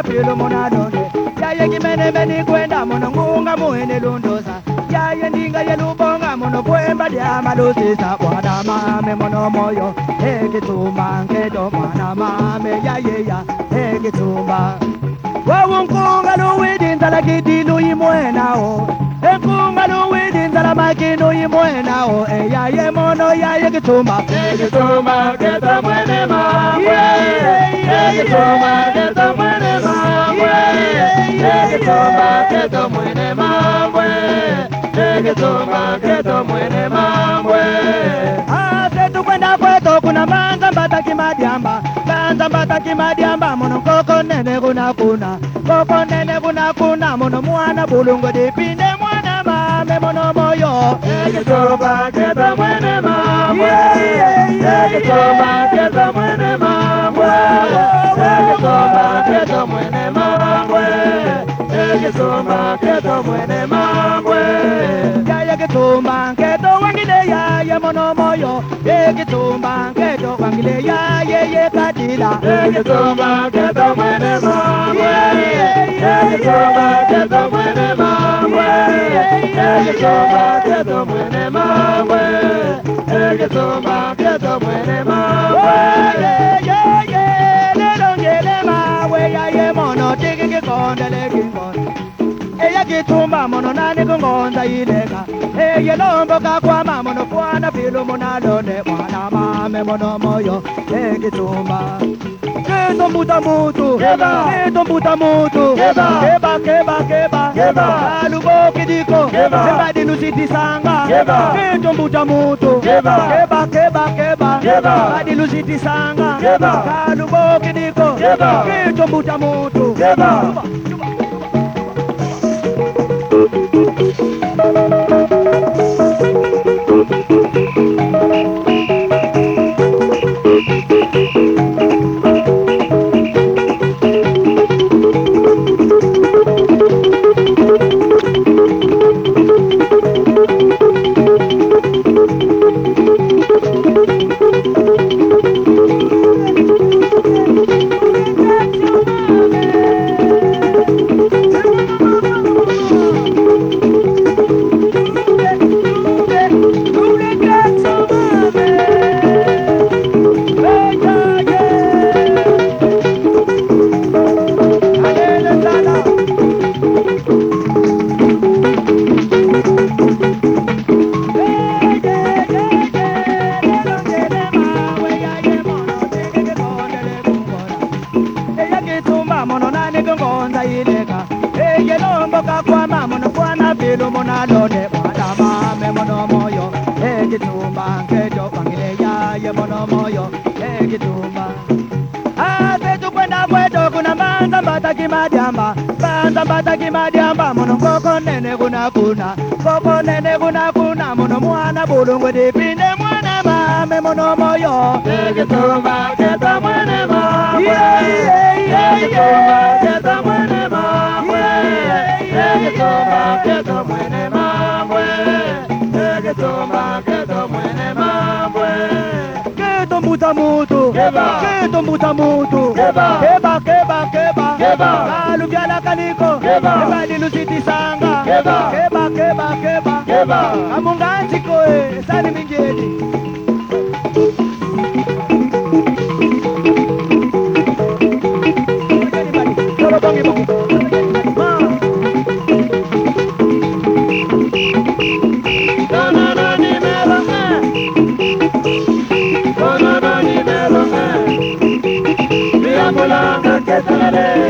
filo monadone yaye kimene meni kwenda mono ngunga muhene lundosa yaye ndinga yelubonga mono kwemba dia malusisa mwana mame mono moyo ekituma ngedo mwana mame yaye ya ekituma wawunkunga luwidinzala kidilu imwenao enkunga luwidinzala makinu imwenao eyaye mono yaye kituma Keta mwene mambwe Ekituma keta mwene mambwe Ekituma keta mwene mambwe Ekituma keta mwene mambwe Setu kwenda kwetu kuna manza mbata kimadiamba mono koko nene kuna mono mwana bulungo dipinde mwana mame mono moyo Ekituma keta mwene mambwe Ekituma keta mwene mambwe Ekituma keta mwene mambwe Ekituma keta mwene mambwe Yaya kitumba keto wangile yaye mono moyo Ekitumba keto wangile yaye ye kadila Ekituma keta mwene mambwe Ekituma keta mwene mambwe Ekituma keta mwene mambwe Ekituma keta mwene mambwe Lerongele mawe yaye mono tiki kikondele kingon Eya kitumba mono nani kungonza ileka Eye lombo kakwama mono kwana filo monalone mwana mame mono moyo Ekitumba Keto mbuta mutu Keto mbuta mutu Keba Alugo kidiko Seba dinu siti sanga Keto mbuta mutu Keba Adilu siti sanga Alugo kidiko Keto mbuta mutu mono nani kungonza ileka Eye lombo kakwama mono kwana filo monalone mwana mame mono moyo Ekitumba ngeto wangile yaye mono moyo Ekitumba Setu kwenda kwetu kuna manza mbata kimadiamba mono koko nene kuna mono mwana bulungu dipinde mwana mame mono moyo Ekituma keta mwene mambwe Ekituma keta mwene mambwe Ekituma keta mwene mambwe Ekituma keta mwene mambwe Keto mbuta mutu Keba Alubyala kaliko Keba dilu siti sanga Keba Amunganzi koe Sani minjedi Mulanga que